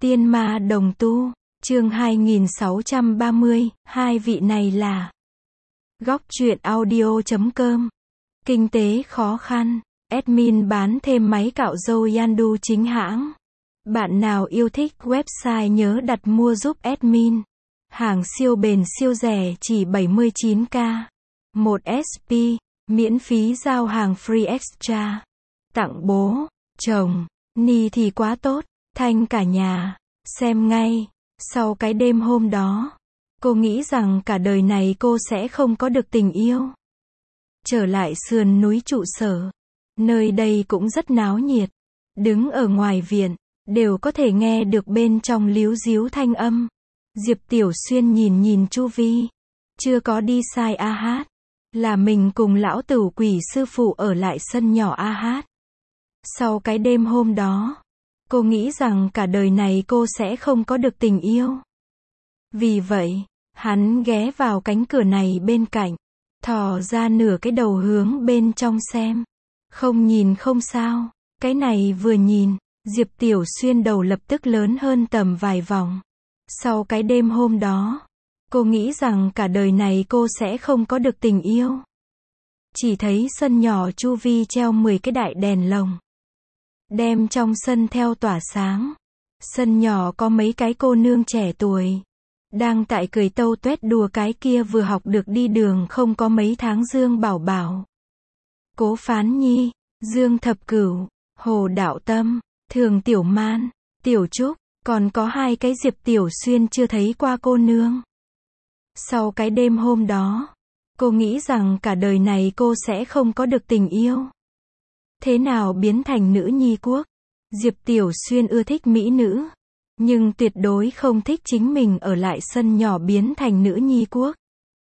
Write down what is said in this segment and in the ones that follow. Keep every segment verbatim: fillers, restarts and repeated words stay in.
Tiên ma đồng tu, chương hai nghìn sáu trăm ba mươi, hai vị này là Góc truyện audio chấm com. Kinh tế khó khăn, admin bán thêm máy cạo râu Yandu chính hãng. Bạn nào yêu thích website nhớ đặt mua giúp admin. Hàng siêu bền siêu rẻ chỉ bảy mươi chín k. một ét pê, miễn phí giao hàng free extra. Tặng bố, chồng, ni thì quá tốt, thanh cả nhà. Xem ngay. Sau cái đêm hôm đó, cô nghĩ rằng cả đời này cô sẽ không có được tình yêu. Trở lại sườn núi trụ sở. Nơi đây cũng rất náo nhiệt. Đứng ở ngoài viện, đều có thể nghe được bên trong líu ríu thanh âm. Diệp Tiểu Xuyên nhìn nhìn chu vi. Chưa có đi sai a hát. Là mình cùng lão tửu quỷ sư phụ ở lại sân nhỏ a hát. Sau cái đêm hôm đó, cô nghĩ rằng cả đời này cô sẽ không có được tình yêu. Vì vậy, hắn ghé vào cánh cửa này bên cạnh, thò ra nửa cái đầu hướng bên trong xem. Không nhìn không sao, cái này vừa nhìn, Diệp Tiểu Xuyên đầu lập tức lớn hơn tầm vài vòng. Sau cái đêm hôm đó, cô nghĩ rằng cả đời này cô sẽ không có được tình yêu. Chỉ thấy sân nhỏ chu vi treo mười cái đại đèn lồng. Đem trong sân theo tỏa sáng. Sân nhỏ có mấy cái cô nương trẻ tuổi. Đang tại cười tâu tuét đùa cái kia vừa học được đi đường không có mấy tháng Dương Bảo Bảo. Cố Phán Nhi, Dương Thập Cửu, Hồ Đạo Tâm, Thường Tiểu Man, Tiểu Trúc, còn có hai cái Diệp Tiểu Xuyên chưa thấy qua cô nương. Sau cái đêm hôm đó, cô nghĩ rằng cả đời này cô sẽ không có được tình yêu. Thế nào biến thành nữ nhi quốc? Diệp Tiểu Xuyên ưa thích mỹ nữ, nhưng tuyệt đối không thích chính mình ở lại sân nhỏ biến thành nữ nhi quốc.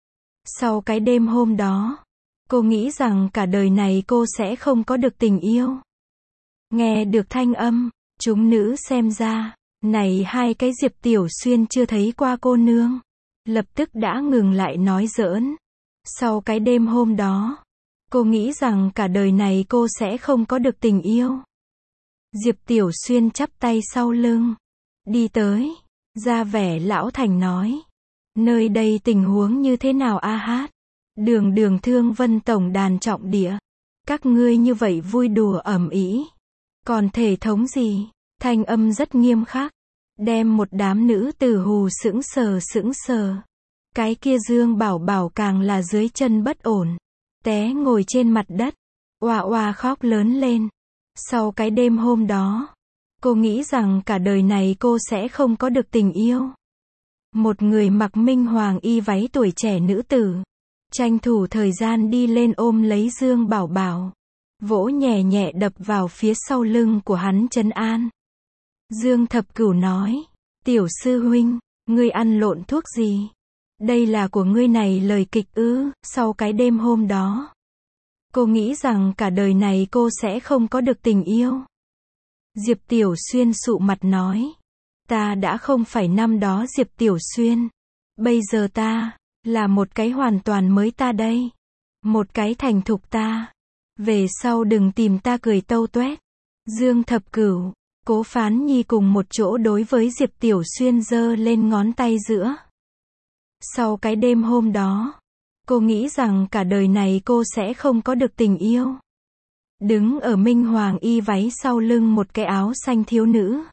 Sau cái đêm hôm đó, cô nghĩ rằng cả đời này cô sẽ không có được tình yêu. Nghe được thanh âm, chúng nữ xem ra, này hai cái Diệp Tiểu Xuyên chưa thấy qua cô nương. Lập tức đã ngừng lại nói giỡn. Sau cái đêm hôm đó, cô nghĩ rằng cả đời này cô sẽ không có được tình yêu. Diệp Tiểu Xuyên chắp tay sau lưng. Đi tới. Ra vẻ lão thành nói. Nơi đây tình huống như thế nào a hát? Đường đường Thương Vân tổng đàn trọng địa. Các ngươi như vậy vui đùa ầm ĩ. Còn thể thống gì? Thanh âm rất nghiêm khắc. Đem một đám nữ tử hù sững sờ sững sờ. Cái kia Dương Bảo Bảo càng là dưới chân bất ổn. Té ngồi trên mặt đất. Oa oa khóc lớn lên. Sau cái đêm hôm đó, cô nghĩ rằng cả đời này cô sẽ không có được tình yêu. Một người mặc minh hoàng y váy tuổi trẻ nữ tử. Tranh thủ thời gian đi lên ôm lấy Dương Bảo Bảo. Vỗ nhẹ nhẹ đập vào phía sau lưng của hắn trấn an. Dương Thập Cửu nói. Tiểu sư huynh, ngươi ăn lộn thuốc gì? Đây là của ngươi này lời kịch ư? Sau cái đêm hôm đó, cô nghĩ rằng cả đời này cô sẽ không có được tình yêu. Diệp Tiểu Xuyên sụ mặt nói. Ta đã không phải năm đó Diệp Tiểu Xuyên. Bây giờ ta, là một cái hoàn toàn mới ta đây. Một cái thành thục ta. Về sau đừng tìm ta cười tâu tuét. Dương Thập Cửu, Cố Phán Nhi cùng một chỗ đối với Diệp Tiểu Xuyên giơ lên ngón tay giữa. Sau cái đêm hôm đó, cô nghĩ rằng cả đời này cô sẽ không có được tình yêu. Đứng ở minh hoàng y váy sau lưng một cái áo xanh thiếu nữ.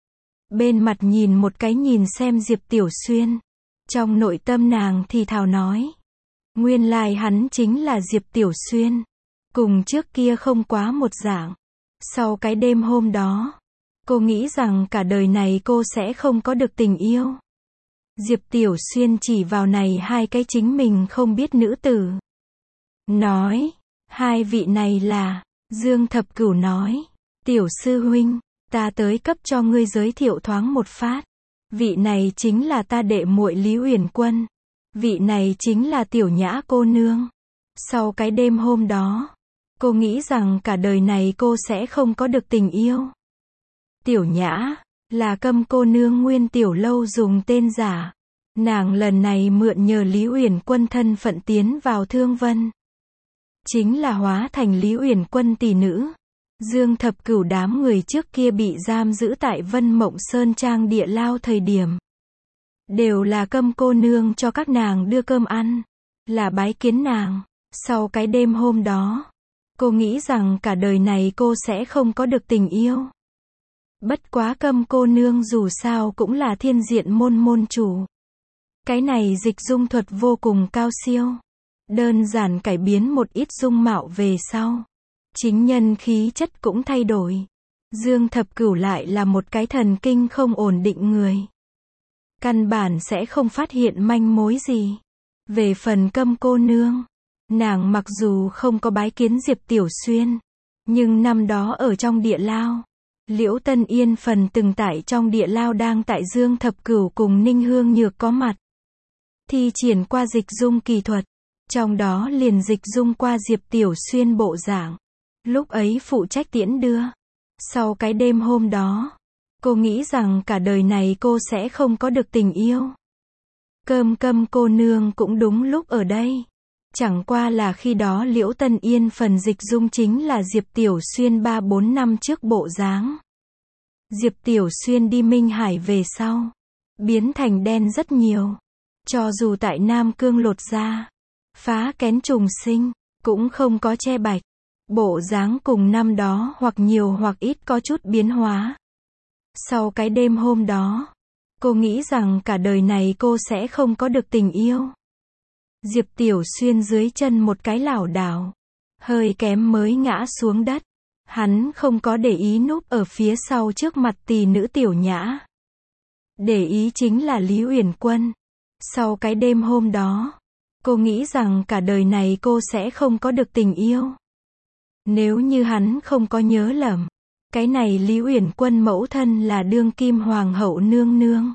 Bên mặt nhìn một cái nhìn xem Diệp Tiểu Xuyên. Trong nội tâm nàng thì thào nói. Nguyên lai hắn chính là Diệp Tiểu Xuyên. Cùng trước kia không quá một dạng. Sau cái đêm hôm đó, cô nghĩ rằng cả đời này cô sẽ không có được tình yêu. Diệp Tiểu Xuyên chỉ vào này hai cái chính mình không biết nữ tử. Nói, hai vị này là, Dương Thập Cửu nói, Tiểu sư huynh, ta tới cấp cho ngươi giới thiệu thoáng một phát. Vị này chính là ta đệ muội Lý Uyển Quân. Vị này chính là Tiểu Nhã cô nương. Sau cái đêm hôm đó, cô nghĩ rằng cả đời này cô sẽ không có được tình yêu. Tiểu Nhã là Câm cô nương nguyên tiểu lâu dùng tên giả. Nàng lần này mượn nhờ Lý Uyển Quân thân phận tiến vào Thương Vân. Chính là hóa thành Lý Uyển Quân tỷ nữ. Dương Thập Cửu đám người trước kia bị giam giữ tại Vân Mộng Sơn Trang địa lao thời điểm. Đều là Câm cô nương cho các nàng đưa cơm ăn. Là bái kiến nàng. Sau cái đêm hôm đó, cô nghĩ rằng cả đời này cô sẽ không có được tình yêu. Bất quá Câm cô nương dù sao cũng là thiên diện môn môn chủ. Cái này dịch dung thuật vô cùng cao siêu. Đơn giản cải biến một ít dung mạo về sau. Chính nhân khí chất cũng thay đổi. Dương Thập Cửu lại là một cái thần kinh không ổn định người. Căn bản sẽ không phát hiện manh mối gì. Về phần Câm cô nương, nàng mặc dù không có bái kiến Diệp Tiểu Xuyên, nhưng năm đó ở trong địa lao, Liễu Tân Yên phần từng tại trong địa lao đang tại Dương Thập Cửu cùng Ninh Hương Nhược có mặt. Thi triển qua dịch dung kỳ thuật, trong đó liền dịch dung qua Diệp Tiểu Xuyên bộ dạng. Lúc ấy phụ trách tiễn đưa. Sau cái đêm hôm đó, cô nghĩ rằng cả đời này cô sẽ không có được tình yêu. Cơm Câm cô nương cũng đúng lúc ở đây. Chẳng qua là khi đó Liễu Tân Yên phần dịch dung chính là Diệp Tiểu Xuyên ba bốn năm trước bộ dáng. Diệp Tiểu Xuyên đi Minh Hải về sau, biến thành đen rất nhiều. Cho dù tại Nam Cương lột da, phá kén trùng sinh, cũng không có che bạch. Bộ dáng cùng năm đó hoặc nhiều hoặc ít có chút biến hóa. Sau cái đêm hôm đó, cô nghĩ rằng cả đời này cô sẽ không có được tình yêu. Diệp Tiểu Xuyên dưới chân một cái lảo đảo, hơi kém mới ngã xuống đất. Hắn không có để ý núp ở phía sau trước mặt tỷ nữ Tiểu Nhã. Để ý chính là Lý Uyển Quân. Sau cái đêm hôm đó, cô nghĩ rằng cả đời này cô sẽ không có được tình yêu. Nếu như hắn không có nhớ lầm, cái này Lý Uyển Quân mẫu thân là đương kim hoàng hậu nương nương.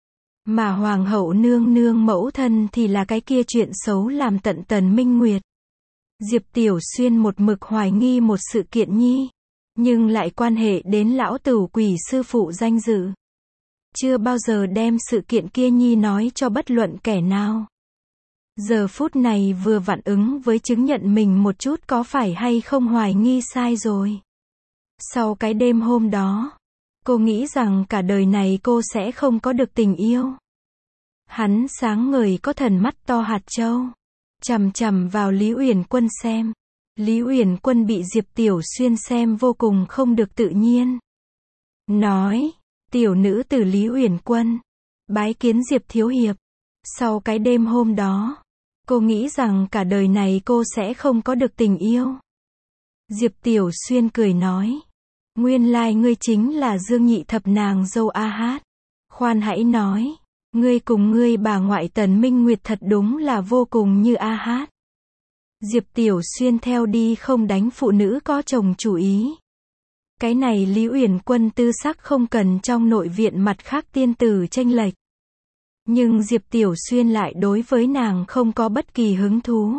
Mà hoàng hậu nương nương mẫu thân thì là cái kia chuyện xấu làm tận Tần Minh Nguyệt. Diệp Tiểu Xuyên một mực hoài nghi một sự kiện nhi, nhưng lại quan hệ đến lão tửu quỷ sư phụ danh dự. Chưa bao giờ đem sự kiện kia nhi nói cho bất luận kẻ nào. Giờ phút này vừa vặn ứng với chứng nhận mình một chút có phải hay không hoài nghi sai rồi. Sau cái đêm hôm đó, cô nghĩ rằng cả đời này cô sẽ không có được tình yêu. Hắn sáng ngời có thần mắt to hạt châu, chằm chằm vào Lý Uyển Quân xem. Lý Uyển Quân bị Diệp Tiểu Xuyên xem vô cùng không được tự nhiên. Nói, tiểu nữ tử Lý Uyển Quân, bái kiến Diệp thiếu hiệp. Sau cái đêm hôm đó, cô nghĩ rằng cả đời này cô sẽ không có được tình yêu. Diệp Tiểu Xuyên cười nói, nguyên lai ngươi chính là Dương nhị thập nàng dâu A Hát. Khoan hãy nói, ngươi cùng ngươi bà ngoại Tần Minh Nguyệt thật đúng là vô cùng như A Hát. Diệp Tiểu Xuyên theo đi không đánh phụ nữ có chồng chủ ý. Cái này Lý Uyển Quân tư sắc không cần trong nội viện mặt khác tiên tử tranh lệch. Nhưng Diệp Tiểu Xuyên lại đối với nàng không có bất kỳ hứng thú.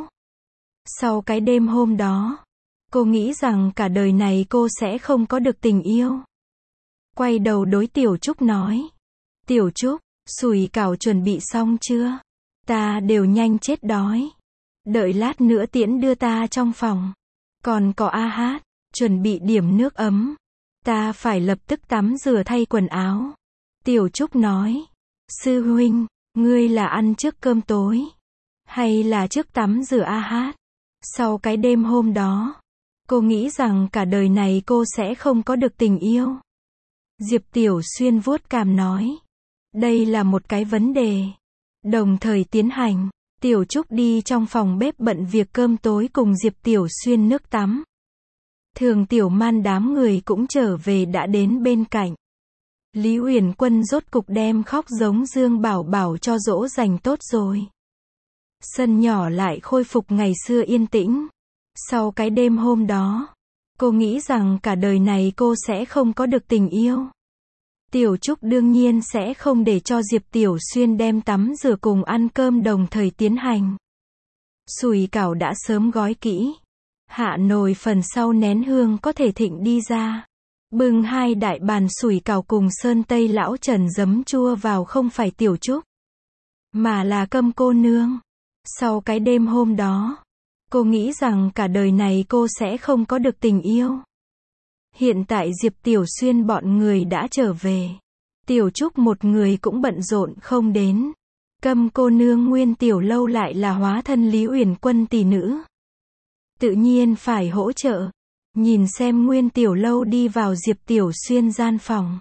Sau cái đêm hôm đó, cô nghĩ rằng cả đời này cô sẽ không có được tình yêu. Quay đầu đối Tiểu Trúc nói, Tiểu Trúc, sủi cảo chuẩn bị xong chưa? Ta đều nhanh chết đói. Đợi lát nữa tiễn đưa ta trong phòng. Còn có A Hát, chuẩn bị điểm nước ấm. Ta phải lập tức tắm rửa thay quần áo. Tiểu Trúc nói, sư huynh, ngươi là ăn trước cơm tối, hay là trước tắm rửa A Hát? Sau cái đêm hôm đó, cô nghĩ rằng cả đời này cô sẽ không có được tình yêu. Diệp Tiểu Xuyên vuốt cằm nói, đây là một cái vấn đề. Đồng thời tiến hành, Tiểu Trúc đi trong phòng bếp bận việc cơm tối cùng Diệp Tiểu Xuyên nước tắm. Thường Tiểu Man đám người cũng trở về đã đến bên cạnh. Lý Uyển Quân rốt cục đem khóc giống Dương Bảo Bảo cho dỗ dành tốt rồi. Sân nhỏ lại khôi phục ngày xưa yên tĩnh. Sau cái đêm hôm đó, cô nghĩ rằng cả đời này cô sẽ không có được tình yêu. Tiểu Trúc đương nhiên sẽ không để cho Diệp Tiểu Xuyên đem tắm rửa cùng ăn cơm đồng thời tiến hành. Sủi cảo đã sớm gói kỹ. Hạ nồi phần sau nén hương có thể thịnh đi ra. Bưng hai đại bàn sủi cảo cùng sơn tây lão Trần giấm chua vào không phải Tiểu Trúc, mà là Câm cô nương. Sau cái đêm hôm đó, cô nghĩ rằng cả đời này cô sẽ không có được tình yêu. Hiện tại Diệp Tiểu Xuyên bọn người đã trở về. Tiểu Trúc một người cũng bận rộn không đến. Câm cô nương Nguyên Tiểu Lâu lại là hóa thân Lý Uyển Quân tỷ nữ. Tự nhiên phải hỗ trợ. Nhìn xem Nguyên Tiểu Lâu đi vào Diệp Tiểu Xuyên gian phòng.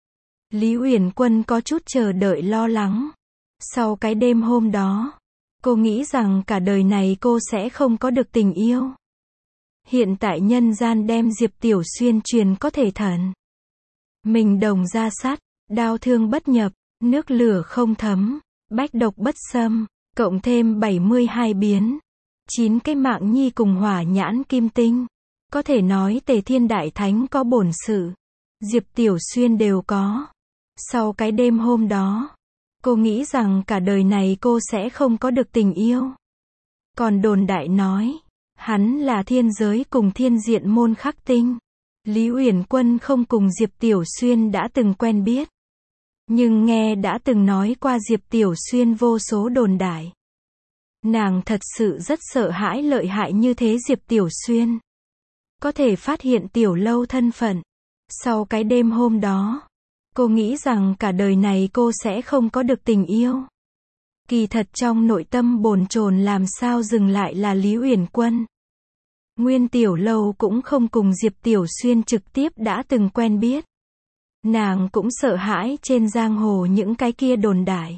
Lý Uyển Quân có chút chờ đợi lo lắng. Sau cái đêm hôm đó, cô nghĩ rằng cả đời này cô sẽ không có được tình yêu. Hiện tại nhân gian đem Diệp Tiểu Xuyên truyền có thể thần. Mình đồng ra sắt, đao thương bất nhập, nước lửa không thấm, bách độc bất xâm, cộng thêm bảy mươi hai biến, chín cái mạng nhi cùng hỏa nhãn kim tinh. Có thể nói Tề Thiên Đại Thánh có bổn sự, Diệp Tiểu Xuyên đều có. Sau cái đêm hôm đó, cô nghĩ rằng cả đời này cô sẽ không có được tình yêu. Còn đồn đại nói, hắn là thiên giới cùng thiên diện môn khắc tinh. Lý Uyển Quân không cùng Diệp Tiểu Xuyên đã từng quen biết. Nhưng nghe đã từng nói qua Diệp Tiểu Xuyên vô số đồn đại. Nàng thật sự rất sợ hãi lợi hại như thế Diệp Tiểu Xuyên. Có thể phát hiện Tiểu Lâu thân phận. Sau cái đêm hôm đó, cô nghĩ rằng cả đời này cô sẽ không có được tình yêu. Kỳ thật trong nội tâm bồn chồn làm sao dừng lại là Lý Uyển Quân. Nguyên Tiểu Lâu cũng không cùng Diệp Tiểu Xuyên trực tiếp đã từng quen biết. Nàng cũng sợ hãi trên giang hồ những cái kia đồn đại.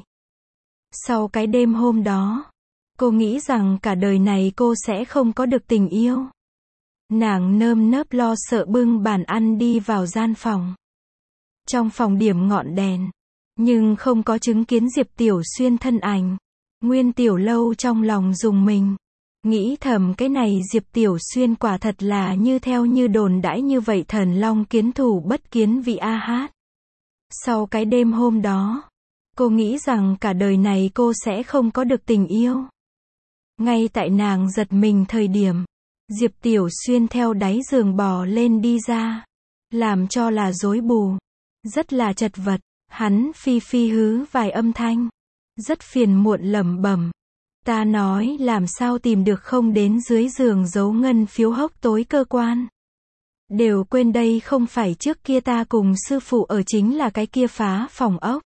Sau cái đêm hôm đó, cô nghĩ rằng cả đời này cô sẽ không có được tình yêu. Nàng nơm nớp lo sợ bưng bàn ăn đi vào gian phòng. Trong phòng điểm ngọn đèn, nhưng không có chứng kiến Diệp Tiểu Xuyên thân ảnh. Nguyên Tiểu Lâu trong lòng rùng mình. Nghĩ thầm cái này Diệp Tiểu Xuyên quả thật là như theo như đồn đãi như vậy thần long kiến thủ bất kiến vị a hát. Sau cái đêm hôm đó, cô nghĩ rằng cả đời này cô sẽ không có được tình yêu. Ngay tại nàng giật mình thời điểm, Diệp Tiểu Xuyên theo đáy giường bò lên đi ra, làm cho là rối bù, rất là chật vật, hắn phi phi hứ vài âm thanh, rất phiền muộn lẩm bẩm. Ta nói làm sao tìm được không đến dưới giường giấu ngân phiếu hốc tối cơ quan. Đều quên đây không phải trước kia ta cùng sư phụ ở chính là cái kia phá phòng ốc.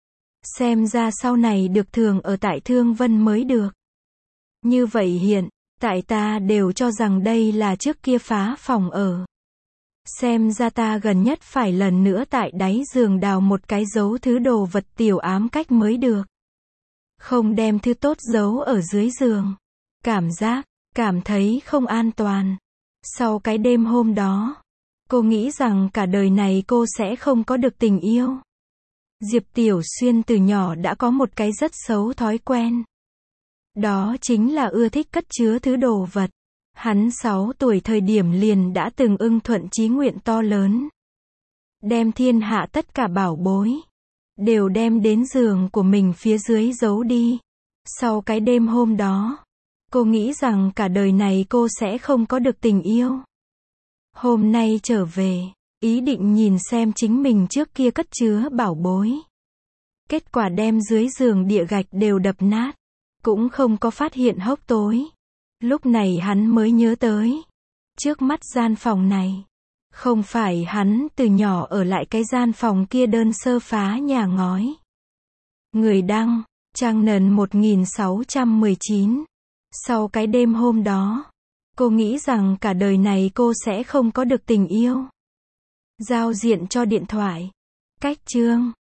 Xem ra sau này được thường ở tại Thương Vân mới được. Như vậy hiện, tại ta đều cho rằng đây là trước kia phá phòng ở. Xem ra ta gần nhất phải lần nữa tại đáy giường đào một cái giấu thứ đồ vật tiểu ám cách mới được. Không đem thứ tốt giấu ở dưới giường. Cảm giác, cảm thấy không an toàn. Sau cái đêm hôm đó, cô nghĩ rằng cả đời này cô sẽ không có được tình yêu. Diệp Tiểu Xuyên từ nhỏ đã có một cái rất xấu thói quen. Đó chính là ưa thích cất chứa thứ đồ vật. Hắn sáu tuổi thời điểm liền đã từng ưng thuận chí nguyện to lớn. Đem thiên hạ tất cả bảo bối, đều đem đến giường của mình phía dưới giấu đi. Sau cái đêm hôm đó, cô nghĩ rằng cả đời này cô sẽ không có được tình yêu. Hôm nay trở về, ý định nhìn xem chính mình trước kia cất chứa bảo bối. Kết quả đem dưới giường địa gạch đều đập nát, cũng không có phát hiện hốc tối. Lúc này hắn mới nhớ tới, trước mắt gian phòng này, không phải hắn từ nhỏ ở lại cái gian phòng kia đơn sơ phá nhà ngói. Người đăng, trang nền một nghìn sáu trăm mười chín. Sau cái đêm hôm đó, cô nghĩ rằng cả đời này cô sẽ không có được tình yêu. Giao diện cho điện thoại. Cách chương